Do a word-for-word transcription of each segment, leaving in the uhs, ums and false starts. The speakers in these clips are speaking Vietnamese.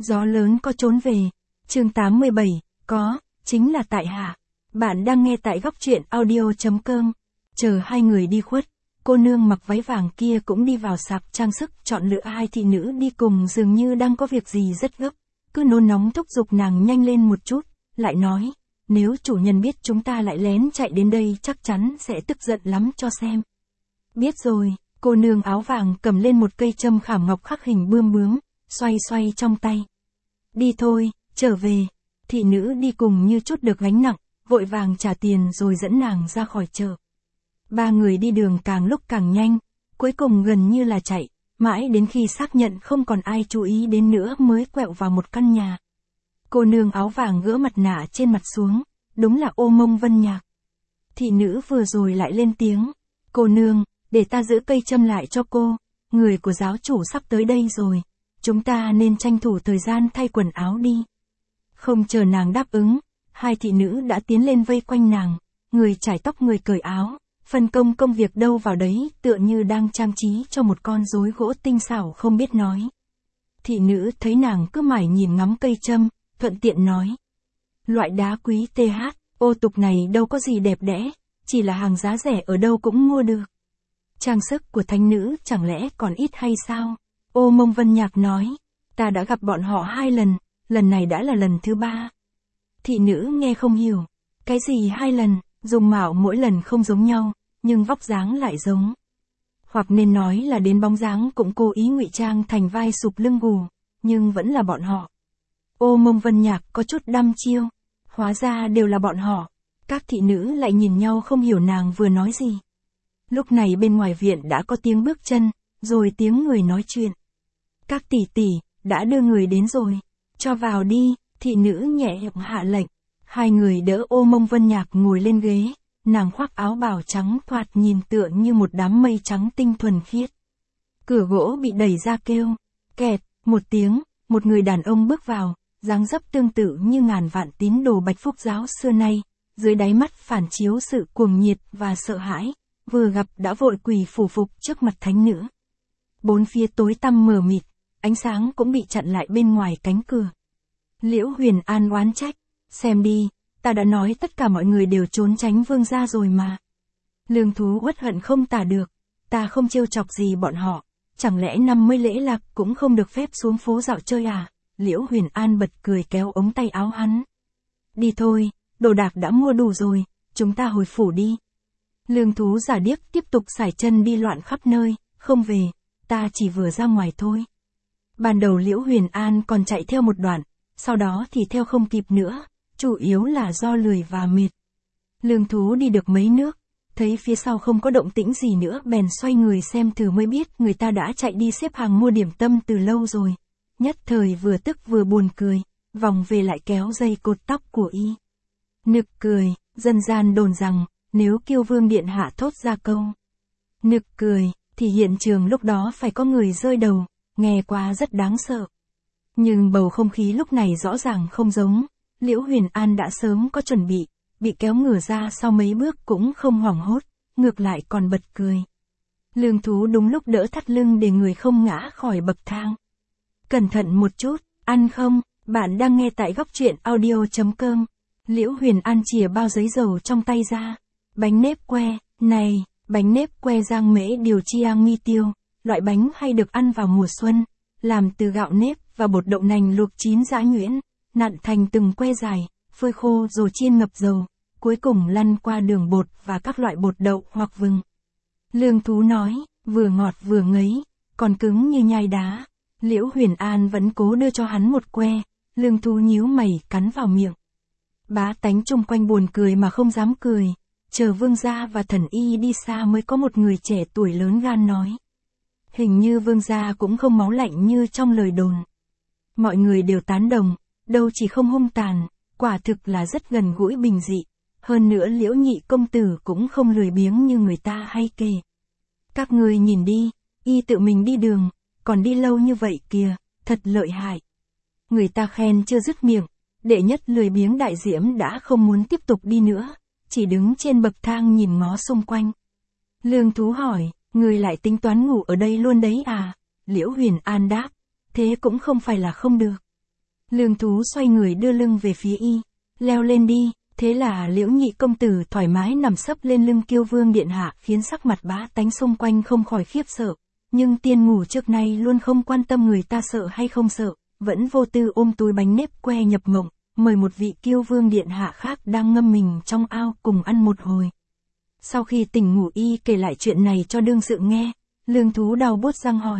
Gió lớn có trốn về. Chương tám mươi bảy, có, chính là tại hạ. Bạn đang nghe tại góc truyện audio.com. Chờ hai người đi khuất, cô nương mặc váy vàng kia cũng đi vào sạp trang sức chọn lựa. Hai thị nữ đi cùng dường như đang có việc gì rất gấp, cứ nôn nóng thúc giục nàng nhanh lên một chút, lại nói, nếu chủ nhân biết chúng ta lại lén chạy đến đây chắc chắn sẽ tức giận lắm cho xem. Biết rồi, cô nương áo vàng cầm lên một cây châm khảm ngọc khắc hình bươm bướm, xoay xoay trong tay. Đi thôi, trở về. Thị nữ đi cùng như chút được gánh nặng, vội vàng trả tiền rồi dẫn nàng ra khỏi chợ. Ba người đi đường càng lúc càng nhanh, cuối cùng gần như là chạy, mãi đến khi xác nhận không còn ai chú ý đến nữa mới quẹo vào một căn nhà. Cô nương áo vàng gỡ mặt nạ trên mặt xuống, đúng là Ô Mông Vân Nhạc. Thị nữ vừa rồi lại lên tiếng, cô nương, để ta giữ cây châm lại cho cô, người của giáo chủ sắp tới đây rồi, chúng ta nên tranh thủ thời gian thay quần áo đi. Không chờ nàng đáp ứng, hai thị nữ đã tiến lên vây quanh nàng, người chải tóc người cởi áo, phân công công việc đâu vào đấy tựa như đang trang trí cho một con rối gỗ tinh xảo không biết nói. Thị nữ thấy nàng cứ mải nhìn ngắm cây châm, thuận tiện nói. Loại đá quý th, ô tục này đâu có gì đẹp đẽ, chỉ là hàng giá rẻ ở đâu cũng mua được. Trang sức của thánh nữ chẳng lẽ còn ít hay sao? Ô Mông Vân Nhạc nói, ta đã gặp bọn họ hai lần, lần này đã là lần thứ ba. Thị nữ nghe không hiểu, cái gì hai lần, dùng mạo mỗi lần không giống nhau, nhưng vóc dáng lại giống. Hoặc nên nói là đến bóng dáng cũng cố ý ngụy trang thành vai sụp lưng gù, nhưng vẫn là bọn họ. Ô Mông Vân Nhạc có chút đăm chiêu, hóa ra đều là bọn họ. Các thị nữ lại nhìn nhau không hiểu nàng vừa nói gì. Lúc này bên ngoài viện đã có tiếng bước chân, rồi tiếng người nói chuyện. Các tỷ tỷ, đã đưa người đến rồi, cho vào đi. Thị nữ nhẹ hạ lệnh, hai người đỡ Ô Mông Vân Nhạc ngồi lên ghế, nàng khoác áo bào trắng thoạt nhìn tựa như một đám mây trắng tinh thuần khiết. Cửa gỗ bị đẩy ra kêu, kẹt, một tiếng, một người đàn ông bước vào, dáng dấp tương tự như ngàn vạn tín đồ Bạch Phúc giáo xưa nay, dưới đáy mắt phản chiếu sự cuồng nhiệt và sợ hãi, vừa gặp đã vội quỳ phủ phục trước mặt thánh nữ. Bốn phía tối tăm mờ mịt, ánh sáng cũng bị chặn lại bên ngoài cánh cửa. Liễu Huyền An oán trách, xem đi, ta đã nói tất cả mọi người đều trốn tránh vương gia rồi mà. Lương Thú uất hận không tả được, ta không trêu chọc gì bọn họ, chẳng lẽ năm mươi lễ lạc cũng không được phép xuống phố dạo chơi à? Liễu Huyền An bật cười kéo ống tay áo hắn. Đi thôi, đồ đạc đã mua đủ rồi, chúng ta hồi phủ đi. Lương Thú giả điếc tiếp tục sải chân đi loạn khắp nơi, không về, ta chỉ vừa ra ngoài thôi. Ban đầu Liễu Huyền An còn chạy theo một đoạn, sau đó thì theo không kịp nữa, chủ yếu là do lười và mệt. Lương Thú đi được mấy nước, thấy phía sau không có động tĩnh gì nữa bèn xoay người xem thử mới biết người ta đã chạy đi xếp hàng mua điểm tâm từ lâu rồi. Nhất thời vừa tức vừa buồn cười, vòng về lại kéo dây cột tóc của y. Nực cười, dân gian đồn rằng, nếu Kiêu Vương Điện Hạ thốt ra câu nực cười, thì hiện trường lúc đó phải có người rơi đầu, nghe qua rất đáng sợ. Nhưng bầu không khí lúc này rõ ràng không giống, Liễu Huyền An đã sớm có chuẩn bị, bị kéo ngửa ra sau mấy bước cũng không hoảng hốt, ngược lại còn bật cười. Lương Thú đúng lúc đỡ thắt lưng để người không ngã khỏi bậc thang. Cẩn thận một chút, ăn không, bạn đang nghe tại góc truyện audio.com. Liễu Huyền An chìa bao giấy dầu trong tay ra. Bánh nếp que, này, bánh nếp que Giang Mễ điều chiang mi tiêu, loại bánh hay được ăn vào mùa xuân, làm từ gạo nếp và bột đậu nành luộc chín giã nhuyễn, nặn thành từng que dài, phơi khô rồi chiên ngập dầu, cuối cùng lăn qua đường bột và các loại bột đậu hoặc vừng. Lương Thú nói, vừa ngọt vừa ngấy, còn cứng như nhai đá. Liễu Huyền An vẫn cố đưa cho hắn một que, Lương Thú nhíu mày cắn vào miệng. Bá tánh chung quanh buồn cười mà không dám cười, chờ vương gia và thần y đi xa mới có một người trẻ tuổi lớn gan nói. Hình như vương gia cũng không máu lạnh như trong lời đồn. Mọi người đều tán đồng, đâu chỉ không hung tàn, quả thực là rất gần gũi bình dị. Hơn nữa Liễu nhị công tử cũng không lười biếng như người ta hay kể. Các người nhìn đi, y tự mình đi đường, còn đi lâu như vậy kìa, thật lợi hại. Người ta khen chưa dứt miệng, đệ nhất lười biếng Đại Diễm đã không muốn tiếp tục đi nữa, chỉ đứng trên bậc thang nhìn ngó xung quanh. Lương Thú hỏi, người lại tính toán ngủ ở đây luôn đấy à? Liễu Huyền An đáp, thế cũng không phải là không được. Lương Thú xoay người đưa lưng về phía y. Leo lên đi. Thế là Liễu Nhị công tử thoải mái nằm sấp lên lưng Kiêu Vương điện hạ, khiến sắc mặt bá tánh xung quanh không khỏi khiếp sợ. Nhưng tiên ngủ trước nay luôn không quan tâm người ta sợ hay không sợ, vẫn vô tư ôm túi bánh nếp que nhập mộng, mời một vị Kiêu Vương điện hạ khác đang ngâm mình trong ao cùng ăn một hồi. Sau khi tỉnh ngủ y kể lại chuyện này cho đương sự nghe, Lương Thú đau buốt răng hỏi.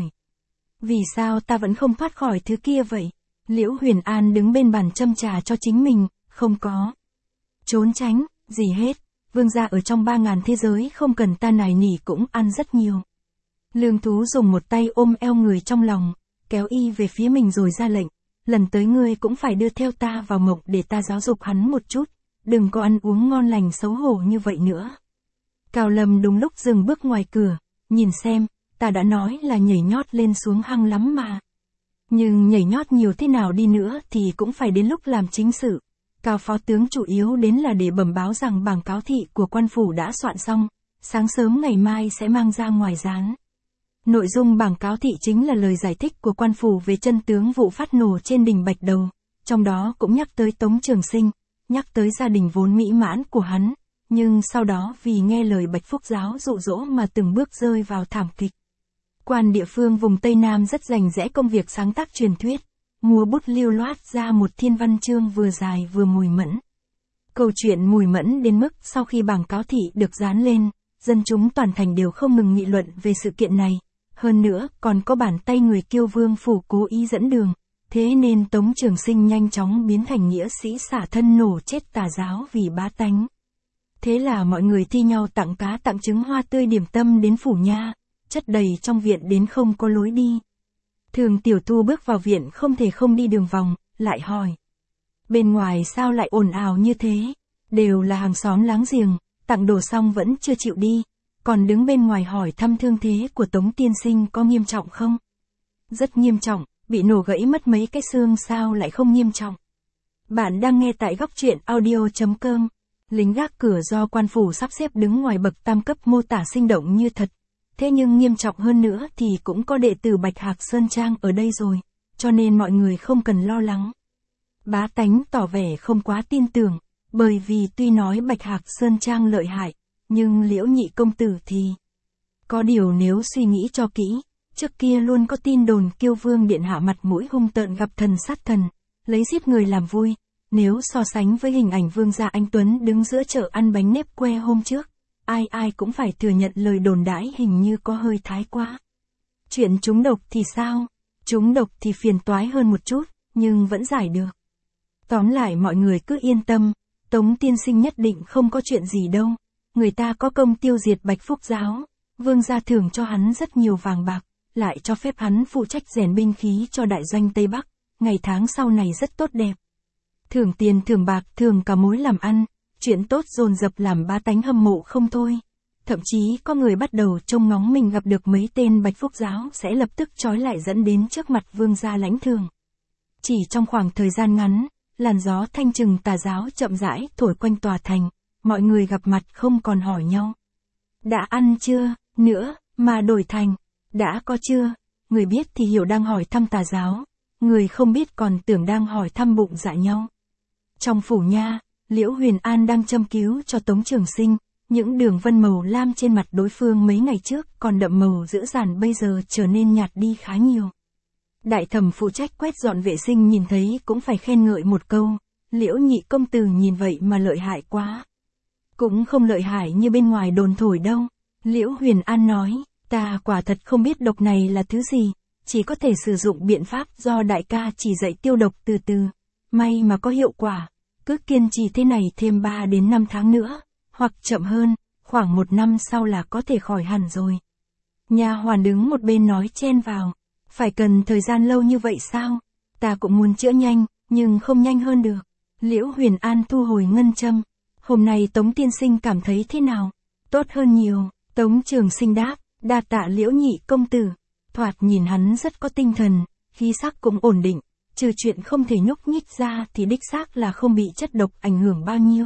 Vì sao ta vẫn không thoát khỏi thứ kia vậy? Liễu Huyền An đứng bên bàn châm trà cho chính mình, không có trốn tránh gì hết, vương gia ở trong ba ngàn thế giới không cần ta nài nỉ cũng ăn rất nhiều. Lương Thú dùng một tay ôm eo người trong lòng, kéo y về phía mình rồi ra lệnh, lần tới ngươi cũng phải đưa theo ta vào mộng để ta giáo dục hắn một chút, đừng có ăn uống ngon lành xấu hổ như vậy nữa. Cao Lâm đúng lúc dừng bước ngoài cửa, nhìn xem, ta đã nói là nhảy nhót lên xuống hăng lắm mà. Nhưng nhảy nhót nhiều thế nào đi nữa thì cũng phải đến lúc làm chính sự. Cao phó tướng chủ yếu đến là để bẩm báo rằng bảng cáo thị của quan phủ đã soạn xong, sáng sớm ngày mai sẽ mang ra ngoài dán. Nội dung bảng cáo thị chính là lời giải thích của quan phủ về chân tướng vụ phát nổ trên đỉnh Bạch Đầu, trong đó cũng nhắc tới Tống Trường Sinh, nhắc tới gia đình vốn mỹ mãn của hắn, nhưng sau đó vì nghe lời Bạch Phúc Giáo dụ dỗ mà từng bước rơi vào thảm kịch. Quan địa phương vùng Tây Nam rất rành rẽ công việc sáng tác truyền thuyết, mua bút lưu loát ra một thiên văn chương vừa dài vừa mùi mẫn. Câu chuyện mùi mẫn đến mức sau khi bảng cáo thị được dán lên, dân chúng toàn thành đều không ngừng nghị luận về sự kiện này. Hơn nữa, còn có bàn tay người Kiêu Vương phủ cố ý dẫn đường, thế nên Tống Trường Sinh nhanh chóng biến thành nghĩa sĩ xả thân nổ chết tà giáo vì bá tánh. Thế là mọi người thi nhau tặng cá tặng trứng hoa tươi điểm tâm đến phủ nha, chất đầy trong viện đến không có lối đi. Thường Tiểu Thu bước vào viện không thể không đi đường vòng, lại hỏi. Bên ngoài sao lại ồn ào như thế? Đều là hàng xóm láng giềng, tặng đồ xong vẫn chưa chịu đi, còn đứng bên ngoài hỏi thăm thương thế của Tống tiên sinh có nghiêm trọng không? Rất nghiêm trọng, bị nổ gãy mất mấy cái xương sao lại không nghiêm trọng? Bạn đang nghe tại góc truyện audio chấm com. Lính gác cửa do quan phủ sắp xếp đứng ngoài bậc tam cấp mô tả sinh động như thật. Thế nhưng nghiêm trọng hơn nữa thì cũng có đệ tử Bạch Hạc Sơn Trang ở đây rồi, cho nên mọi người không cần lo lắng. Bá tánh tỏ vẻ không quá tin tưởng, bởi vì tuy nói Bạch Hạc Sơn Trang lợi hại, nhưng Liễu Nhị công tử thì... Có điều nếu suy nghĩ cho kỹ, trước kia luôn có tin đồn Kiêu Vương điện hạ mặt mũi hung tợn gặp thần sát thần, lấy giết người làm vui. Nếu so sánh với hình ảnh vương gia anh Tuấn đứng giữa chợ ăn bánh nếp que hôm trước, ai ai cũng phải thừa nhận lời đồn đãi hình như có hơi thái quá. Chuyện trúng độc thì sao? Trúng độc thì phiền toái hơn một chút, nhưng vẫn giải được. Tóm lại mọi người cứ yên tâm, Tống tiên sinh nhất định không có chuyện gì đâu. Người ta có công tiêu diệt Bạch Phúc Giáo, vương gia thưởng cho hắn rất nhiều vàng bạc, lại cho phép hắn phụ trách rèn binh khí cho đại doanh Tây Bắc, ngày tháng sau này rất tốt đẹp. Thưởng tiền thưởng bạc thưởng cả mối làm ăn, chuyện tốt dồn dập làm bá tánh hâm mộ không thôi. Thậm chí có người bắt đầu trông ngóng mình gặp được mấy tên Bạch Phúc Giáo sẽ lập tức trói lại dẫn đến trước mặt vương gia lãnh thưởng. Chỉ trong khoảng thời gian ngắn, làn gió thanh trừng tà giáo chậm rãi thổi quanh tòa thành, mọi người gặp mặt không còn hỏi nhau. Đã ăn chưa, nữa, mà đổi thành, đã có chưa, người biết thì hiểu đang hỏi thăm tà giáo, người không biết còn tưởng đang hỏi thăm bụng dạ nhau. Trong phủ nha, Liễu Huyền An đang châm cứu cho Tống Trường Sinh, những đường vân màu lam trên mặt đối phương mấy ngày trước còn đậm màu dữ dằn bây giờ trở nên nhạt đi khá nhiều. Đại thẩm phụ trách quét dọn vệ sinh nhìn thấy cũng phải khen ngợi một câu, Liễu Nhị công tử nhìn vậy mà lợi hại quá. Cũng không lợi hại như bên ngoài đồn thổi đâu, Liễu Huyền An nói, ta quả thật không biết độc này là thứ gì, chỉ có thể sử dụng biện pháp do đại ca chỉ dạy tiêu độc từ từ, may mà có hiệu quả. Cứ kiên trì thế này thêm ba đến năm tháng nữa, hoặc chậm hơn, khoảng một năm sau là có thể khỏi hẳn rồi. Nha hoàn đứng một bên nói chen vào, phải cần thời gian lâu như vậy sao? Ta cũng muốn chữa nhanh, nhưng không nhanh hơn được. Liễu Huyền An thu hồi ngân châm. Hôm nay Tống tiên sinh cảm thấy thế nào? Tốt hơn nhiều. Tống Trường Sinh đáp, đa tạ Liễu Nhị công tử. Thoạt nhìn hắn rất có tinh thần, khí sắc cũng ổn định. Trừ chuyện không thể nhúc nhích ra thì đích xác là không bị chất độc ảnh hưởng bao nhiêu.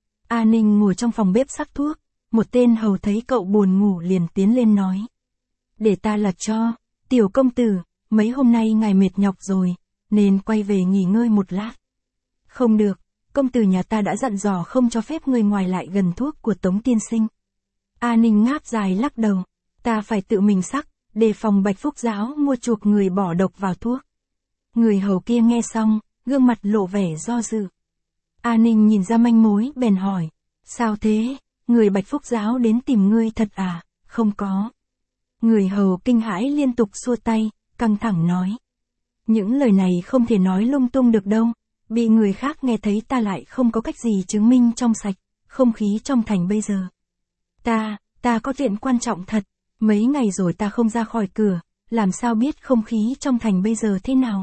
A Ninh ngồi trong phòng bếp sắc thuốc, một tên hầu thấy cậu buồn ngủ liền tiến lên nói. Để ta lật cho, tiểu công tử, mấy hôm nay ngài mệt nhọc rồi, nên quay về nghỉ ngơi một lát. Không được, công tử nhà ta đã dặn dò không cho phép người ngoài lại gần thuốc của Tống tiên sinh. A Ninh ngáp dài lắc đầu, ta phải tự mình sắc, đề phòng Bạch Phúc Giáo mua chuộc người bỏ độc vào thuốc. Người hầu kia nghe xong, gương mặt lộ vẻ do dự. A Ninh nhìn ra manh mối bèn hỏi, sao thế, người Bạch Phúc Giáo đến tìm ngươi thật à? Không có. Người hầu kinh hãi liên tục xua tay, căng thẳng nói. Những lời này không thể nói lung tung được đâu, bị người khác nghe thấy ta lại không có cách gì chứng minh trong sạch, không khí trong thành bây giờ. Ta, ta có chuyện quan trọng thật, mấy ngày rồi ta không ra khỏi cửa, làm sao biết không khí trong thành bây giờ thế nào.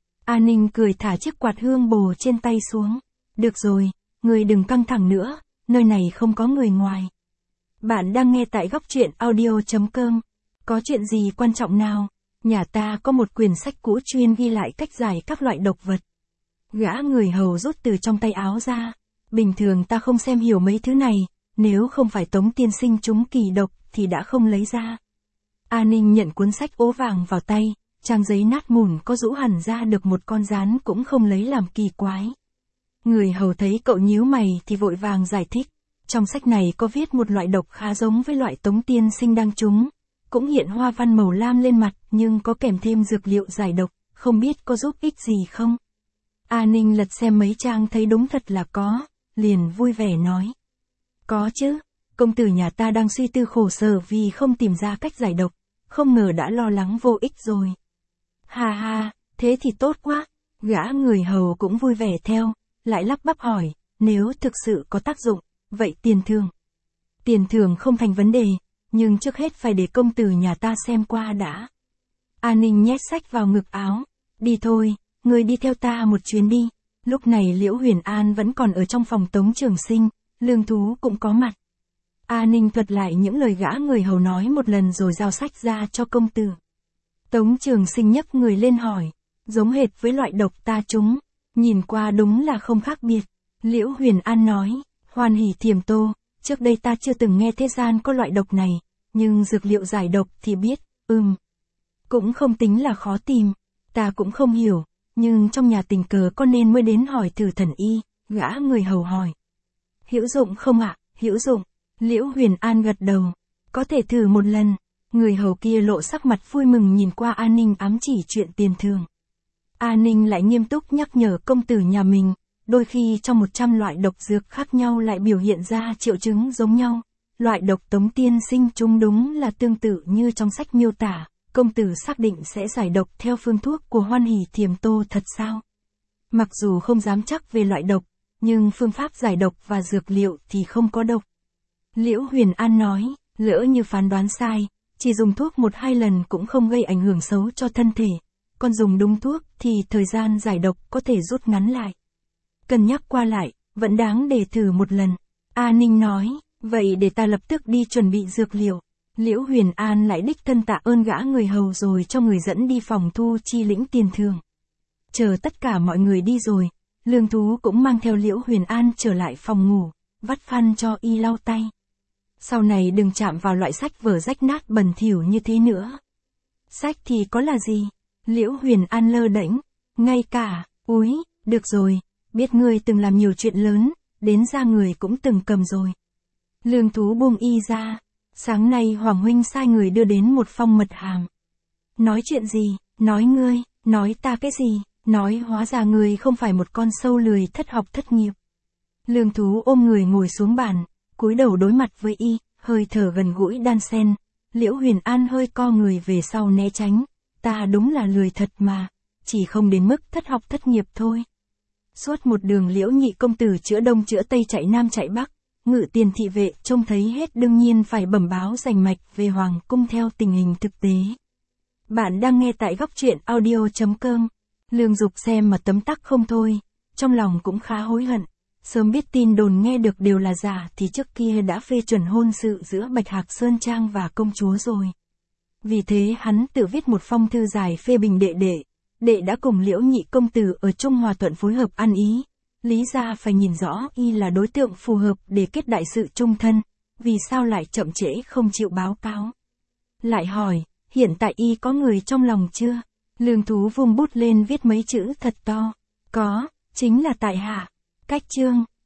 A Ninh cười thả chiếc quạt hương bồ trên tay xuống. Được rồi, người đừng căng thẳng nữa, nơi này không có người ngoài. Bạn đang nghe tại góc truyện audio chấm com. Có chuyện gì quan trọng nào? Nhà ta có một quyển sách cũ chuyên ghi lại cách giải các loại độc vật. Gã người hầu rút từ trong tay áo ra. Bình thường ta không xem hiểu mấy thứ này, nếu không phải Tống tiên sinh trúng kỳ độc thì đã không lấy ra. A Ninh nhận cuốn sách ố vàng vào tay, trang giấy nát mùn có rũ hẳn ra được một con rán cũng không lấy làm kỳ quái. Người hầu thấy cậu nhíu mày thì vội vàng giải thích. Trong sách này có viết một loại độc khá giống với loại Tống tiên sinh đang trúng. Cũng hiện hoa văn màu lam lên mặt nhưng có kèm thêm dược liệu giải độc, không biết có giúp ích gì không? A Ninh lật xem mấy trang thấy đúng thật là có, liền vui vẻ nói. Có chứ, công tử nhà ta đang suy tư khổ sở vì không tìm ra cách giải độc, không ngờ đã lo lắng vô ích rồi. Ha ha, thế thì tốt quá, gã người hầu cũng vui vẻ theo, lại lắp bắp hỏi, nếu thực sự có tác dụng, vậy tiền thưởng. Tiền thưởng không thành vấn đề, nhưng trước hết phải để công tử nhà ta xem qua đã. A Ninh nhét sách vào ngực áo, đi thôi, người đi theo ta một chuyến đi. Lúc này Liễu Huyền An vẫn còn ở trong phòng Tống Trường Sinh, Lương Thú cũng có mặt. A Ninh thuật lại những lời gã người hầu nói một lần rồi giao sách ra cho công tử. Tống Trường Sinh nhấc người lên hỏi, giống hệt với loại độc ta trúng, nhìn qua đúng là không khác biệt. Liễu Huyền An nói, hoan hỉ thiềm tô, trước đây ta chưa từng nghe thế gian có loại độc này, nhưng dược liệu giải độc thì biết, ừm. Cũng không tính là khó tìm, ta cũng không hiểu, nhưng trong nhà tình cờ con nên mới đến hỏi thử thần y, gã người hầu hỏi. Hữu dụng không ạ? Hữu dụng. Liễu Huyền An gật đầu, có thể thử một lần. Người hầu kia lộ sắc mặt vui mừng nhìn qua A Ninh ám chỉ chuyện tiền thưởng. A Ninh lại nghiêm túc nhắc nhở công tử nhà mình, đôi khi trong một trăm loại độc dược khác nhau lại biểu hiện ra triệu chứng giống nhau. Loại độc Tống tiên sinh chúng đúng là tương tự như trong sách miêu tả, công tử xác định sẽ giải độc theo phương thuốc của Hoan Hỷ Thiềm Tô thật sao? Mặc dù không dám chắc về loại độc, nhưng phương pháp giải độc và dược liệu thì không có độc. Liễu Huyền An nói, lỡ như phán đoán sai, chỉ dùng thuốc một hai lần cũng không gây ảnh hưởng xấu cho thân thể, còn dùng đúng thuốc thì thời gian giải độc có thể rút ngắn lại. Cân nhắc qua lại, vẫn đáng để thử một lần. A Ninh nói, vậy để ta lập tức đi chuẩn bị dược liệu. Liễu Huyền An lại đích thân tạ ơn gã người hầu rồi cho người dẫn đi phòng thu chi lĩnh tiền thưởng. Chờ tất cả mọi người đi rồi, Lương Thú cũng mang theo Liễu Huyền An trở lại phòng ngủ, vắt khăn cho y lau tay. Sau này đừng chạm vào loại sách vở rách nát bẩn thỉu như thế nữa. Sách thì có là gì? Liễu Huyền An lơ đễnh, ngay cả, úi, được rồi, biết ngươi từng làm nhiều chuyện lớn, đến ra người cũng từng cầm rồi. Lương Thú buông y ra, sáng nay Hoàng huynh sai người đưa đến một phong mật hàm. Nói chuyện gì? Nói ngươi, nói ta cái gì? Nói hóa ra người không phải một con sâu lười thất học thất nghiệp. Lương Thú ôm người ngồi xuống bàn, cúi đầu đối mặt với y, hơi thở gần gũi đan sen. Liễu Huyền An hơi co người về sau né tránh, ta đúng là lười thật mà, chỉ không đến mức thất học thất nghiệp thôi. Suốt một đường Liễu nhị công tử chữa đông chữa tây chạy nam chạy bắc, Ngự tiền thị vệ trông thấy hết đương nhiên phải bẩm báo rành mạch về hoàng cung theo tình hình thực tế. Bạn đang nghe tại góc truyện audio chấm com. Lương Dục xem mà tấm tắc không thôi, trong lòng cũng khá hối hận. Sớm biết tin đồn nghe được đều là giả thì trước kia đã phê chuẩn hôn sự giữa Bạch Hạc Sơn Trang và công chúa rồi. Vì thế hắn tự viết một phong thư dài phê bình đệ đệ. Đệ đã cùng Liễu nhị công tử ở Trung Hòa Thuận phối hợp ăn ý. Lý ra phải nhìn rõ y là đối tượng phù hợp để kết đại sự chung thân, vì sao lại chậm trễ không chịu báo cáo. Lại hỏi, hiện tại y có người trong lòng chưa? Lương Thú vung bút lên viết mấy chữ thật to. Có, chính là tại hạ. Cách chương.